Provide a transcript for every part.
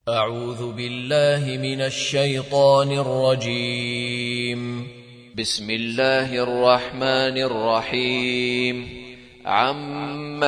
أعوذ بالله من الشيطان الرجيم. بسم الله الرحمن الرحيم. عم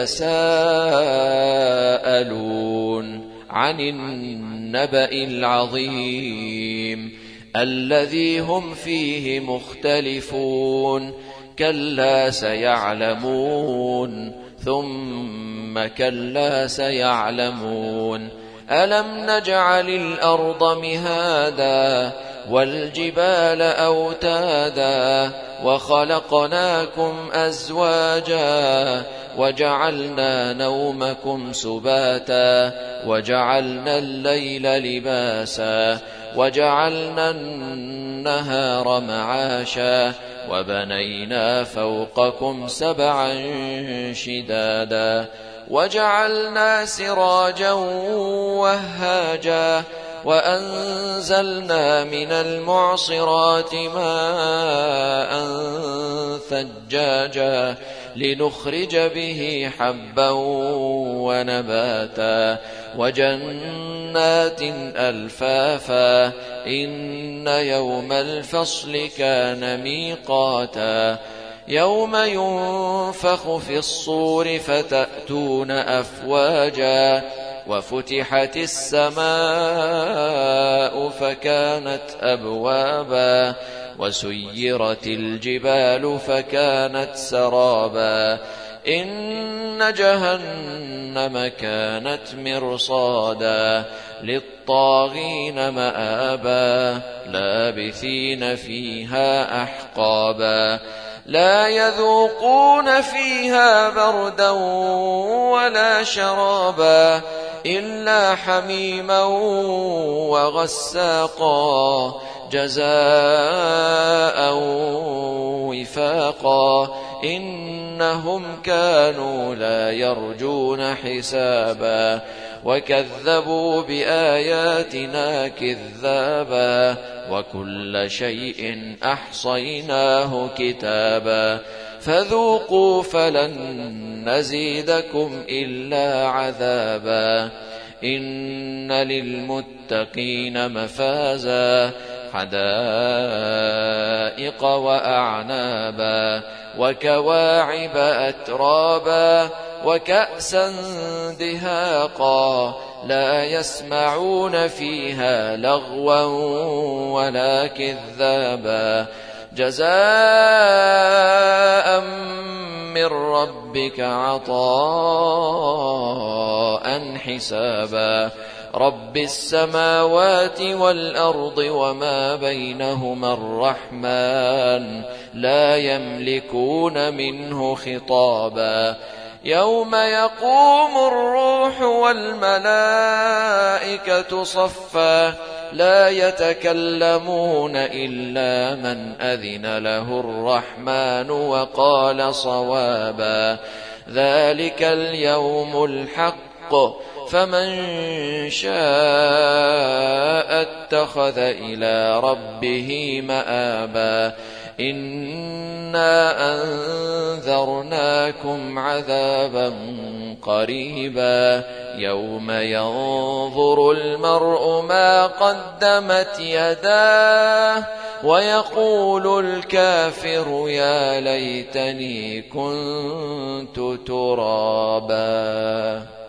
يتساءلون عن النبأ العظيم الذي هم فيه مختلفون كلا سيعلمون ثم كلا سيعلمون ألم نجعل الأرض مهادا والجبال أوتادا وخلقناكم أزواجا وجعلنا نومكم سباتا وجعلنا الليل لباسا وجعلنا النهار معاشا وبنينا فوقكم سبعا شدادا وجعلنا سراجا وهاجا وأنزلنا من المعصرات ماء ثجاجا لنخرج به حبا ونباتا وجنات ألفافا إن يوم الفصل كان ميقاتا يوم ينفخ في الصور فتأتون أفواجا وفتحت السماء فكانت أبوابا وسيرت الجبال فكانت سرابا إن جهنم كانت مرصادا للطاغين مآبا لابثين فيها أحقابا لا يذوقون فيها بردا ولا شرابا إلا حميما وغساقا جزاء وفاقا إنهم كانوا لا يرجون حسابا وكذبوا بآياتنا كذابا وكل شيء أحصيناه كتابا فذوقوا فلن نزيدكم إلا عذابا إن للمتقين مفازا حدائق وأعنابا وكواعب أترابا وكأسا دهاقا لا يسمعون فيها لغوا ولا كذابا جزاء من ربك عطاء حسابا رب السماوات والأرض وما بينهما الرحمن لا يملكون منه خطابا يوم يقوم الروح والملائكة صفا لا يتكلمون إلا من أذن له الرحمن وقال صوابا ذلك اليوم الحق فمن شاء اتخذ إلى ربه مآبا إنا أنذرناكم عذابا قريبا يوم ينظر المرء ما قدمت يداه ويقول الكافر يا ليتني كنت ترابا.